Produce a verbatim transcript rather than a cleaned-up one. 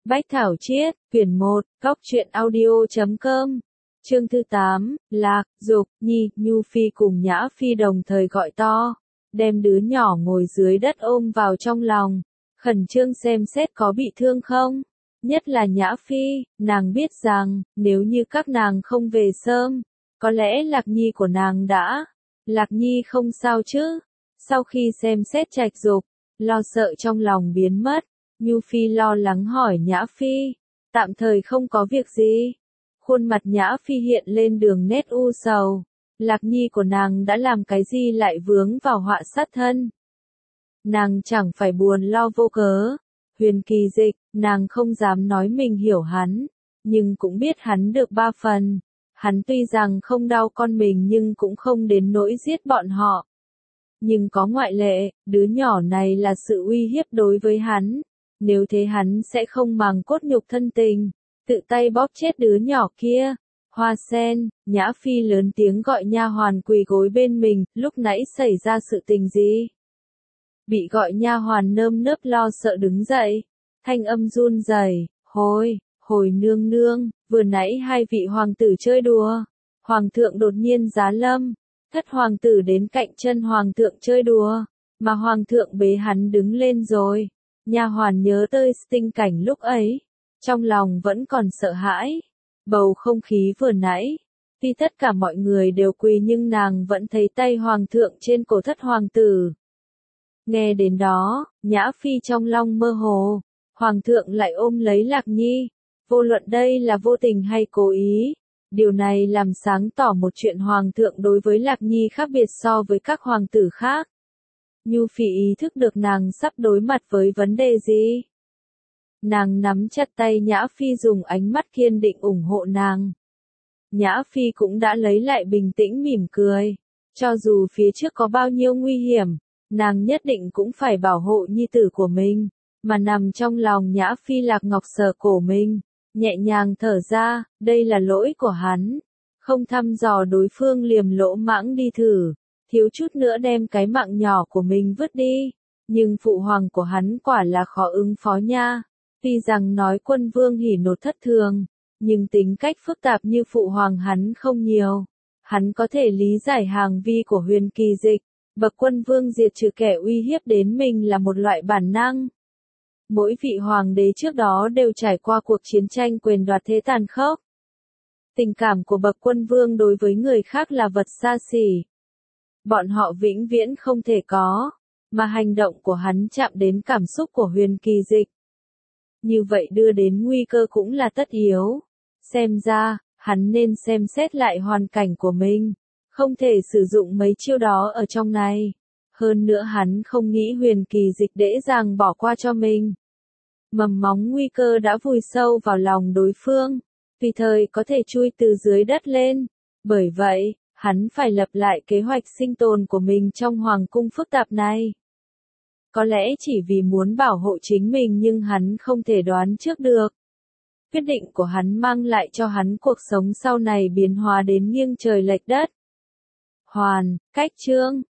Bách Thảo Chiết, quyển một, góc truyện audio chấm com. Chương thứ tám, Lạc, Dục, Nhi, Nhu Phi cùng Nhã Phi đồng thời gọi to, đem đứa nhỏ ngồi dưới đất ôm vào trong lòng, khẩn trương xem xét có bị thương không. Nhất là Nhã Phi, nàng biết rằng, nếu như các nàng không về sớm, có lẽ Lạc Nhi của nàng đã, Lạc Nhi không sao chứ. Sau khi xem xét Trạch Dục, lo sợ trong lòng biến mất, Nhu Phi lo lắng hỏi Nhã Phi, tạm thời không có việc gì. Khuôn mặt Nhã Phi hiện lên đường nét u sầu, Lạc Nhi của nàng đã làm cái gì lại vướng vào họa sát thân. Nàng chẳng phải buồn lo vô cớ. Huyền Kỳ Dịch, nàng không dám nói mình hiểu hắn, nhưng cũng biết hắn được ba phần. Hắn tuy rằng không đau con mình nhưng cũng không đến nỗi giết bọn họ. Nhưng có ngoại lệ, đứa nhỏ này là sự uy hiếp đối với hắn. Nếu thế hắn sẽ không màng cốt nhục thân tình, tự tay bóp chết đứa nhỏ kia. Hoa Sen, Nhã Phi lớn tiếng gọi nha hoàn quỳ gối bên mình, lúc nãy xảy ra sự tình gì? Bị gọi nha hoàn nơm nớp lo sợ đứng dậy, thanh âm run rẩy, hồi, hồi nương nương, vừa nãy hai vị hoàng tử chơi đùa, hoàng thượng đột nhiên giá lâm, thất hoàng tử đến cạnh chân hoàng thượng chơi đùa, mà hoàng thượng bế hắn đứng lên rồi. Nha hoàn nhớ tới tình cảnh lúc ấy, trong lòng vẫn còn sợ hãi. Bầu không khí vừa nãy, tuy tất cả mọi người đều quỳ nhưng nàng vẫn thấy tay hoàng thượng trên cổ thất hoàng tử. Nghe đến đó, Nhã Phi trong lòng mơ hồ, hoàng thượng lại ôm lấy Lạc Nhi, vô luận đây là vô tình hay cố ý, điều này làm sáng tỏ một chuyện hoàng thượng đối với Lạc Nhi khác biệt so với các hoàng tử khác. Nhu Phi ý thức được nàng sắp đối mặt với vấn đề gì. Nàng nắm chặt tay Nhã Phi dùng ánh mắt kiên định ủng hộ nàng. Nhã Phi cũng đã lấy lại bình tĩnh mỉm cười. Cho dù phía trước có bao nhiêu nguy hiểm, nàng nhất định cũng phải bảo hộ nhi tử của mình. Mà nằm trong lòng Nhã Phi Lạc Ngọc sờ cổ mình, nhẹ nhàng thở ra, đây là lỗi của hắn. Không thăm dò đối phương liềm lỗ mãng đi thử, thiếu chút nữa đem cái mạng nhỏ của mình vứt đi. Nhưng phụ hoàng của hắn quả là khó ứng phó nha. Tuy rằng nói quân vương hỉ nột thất thường, nhưng tính cách phức tạp như phụ hoàng hắn không nhiều. Hắn có thể lý giải hàng vi của Huyền Kỳ Dịch, bậc quân vương diệt trừ kẻ uy hiếp đến mình là một loại bản năng. Mỗi vị hoàng đế trước đó đều trải qua cuộc chiến tranh quyền đoạt thế tàn khốc. Tình cảm của bậc quân vương đối với người khác là vật xa xỉ. Bọn họ vĩnh viễn không thể có, mà hành động của hắn chạm đến cảm xúc của Huyền Kỳ Dịch. Như vậy đưa đến nguy cơ cũng là tất yếu. Xem ra, hắn nên xem xét lại hoàn cảnh của mình. Không thể sử dụng mấy chiêu đó ở trong này. Hơn nữa hắn không nghĩ Huyền Kỳ Dịch dễ dàng bỏ qua cho mình. Mầm móng nguy cơ đã vùi sâu vào lòng đối phương. Tùy thời có thể chui từ dưới đất lên. Bởi vậy, hắn phải lập lại kế hoạch sinh tồn của mình trong hoàng cung phức tạp này. Có lẽ chỉ vì muốn bảo hộ chính mình nhưng hắn không thể đoán trước được. Quyết định của hắn mang lại cho hắn cuộc sống sau này biến hóa đến nghiêng trời lệch đất. Hoàn, cách chương.